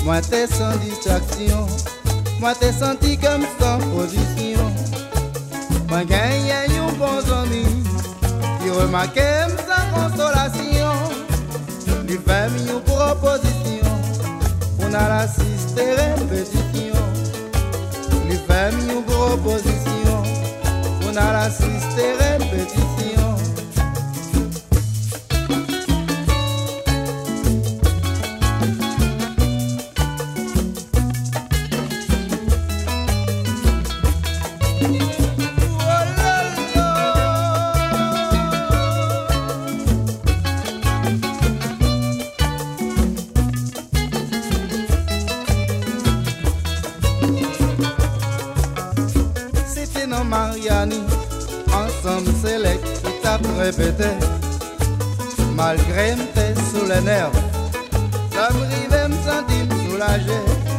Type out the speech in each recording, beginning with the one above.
Moi t'es sans distraction, moi t'es senti comme sans position. Moi gagne un bon ami, qui remarque sans consolation. Lui fait une proposition, on a l'assisté répétition. Lui fait une proposition, on a l'assisté répétition. Mariani, ensemble select qui t'a répété. Malgré m'étais sous les nerfs, ça m'arrivait me sentir soulagé.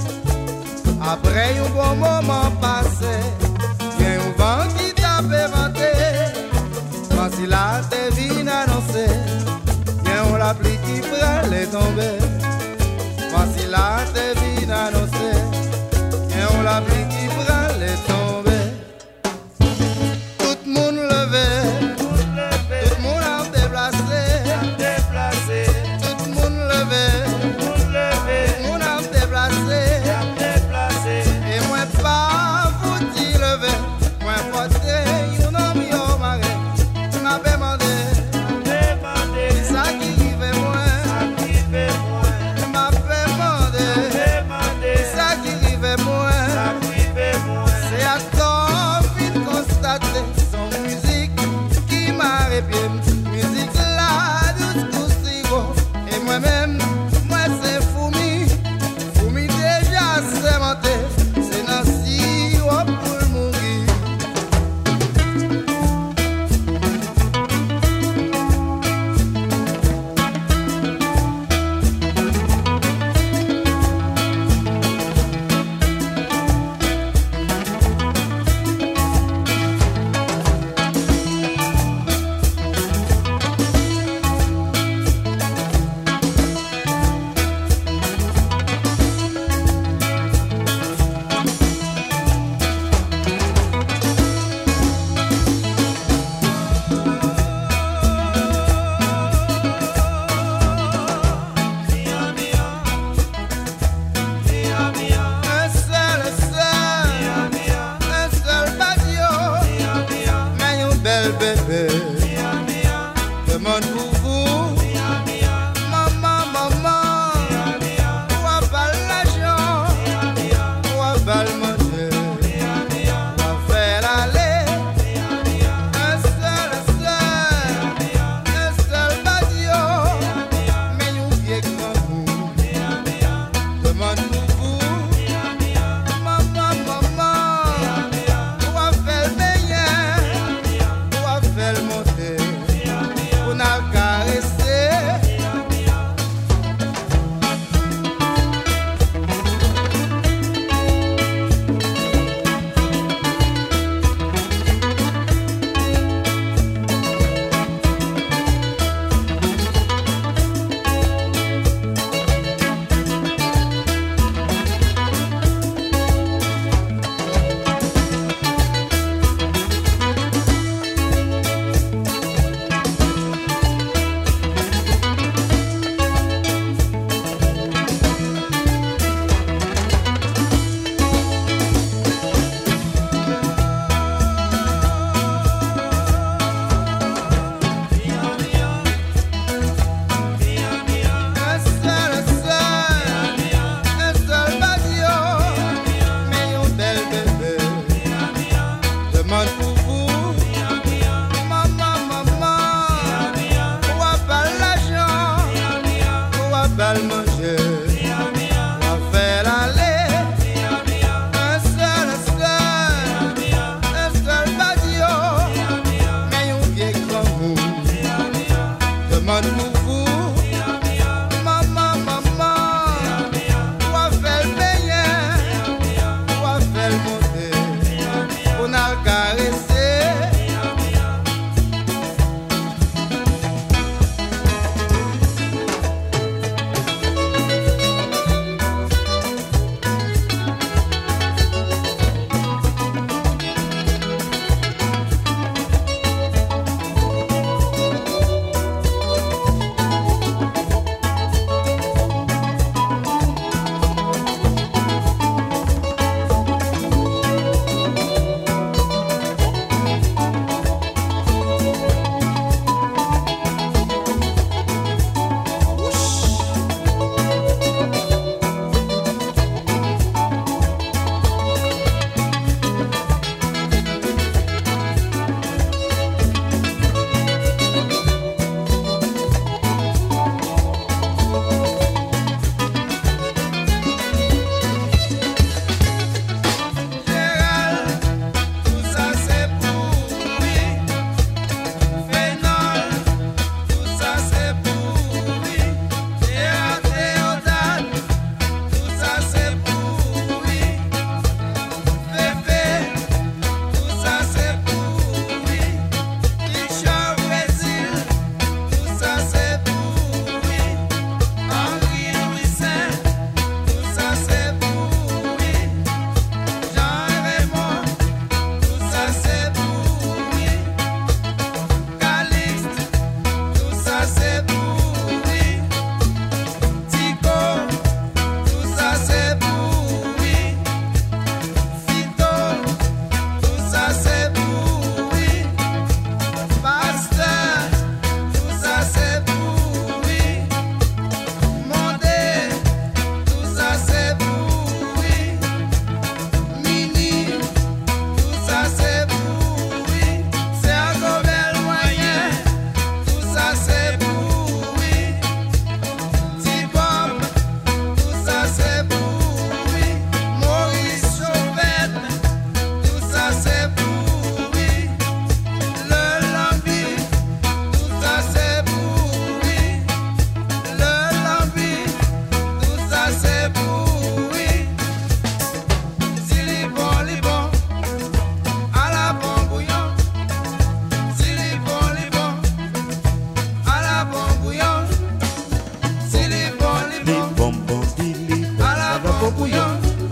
Après un bon moment passé, vient un vent qui t'a fait vanter. Quand si la te vient annoncer, vient la pluie qui prend les tomber. Quand si la te vient annoncer, vient la pluie qui prend les tomber. El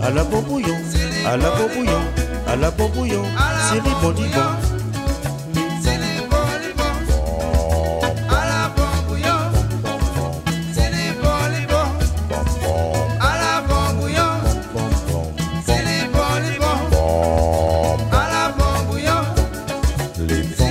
à la bon bouillon, à la bon bouillon, à la bon bouillon, c'est les bons du bon. Les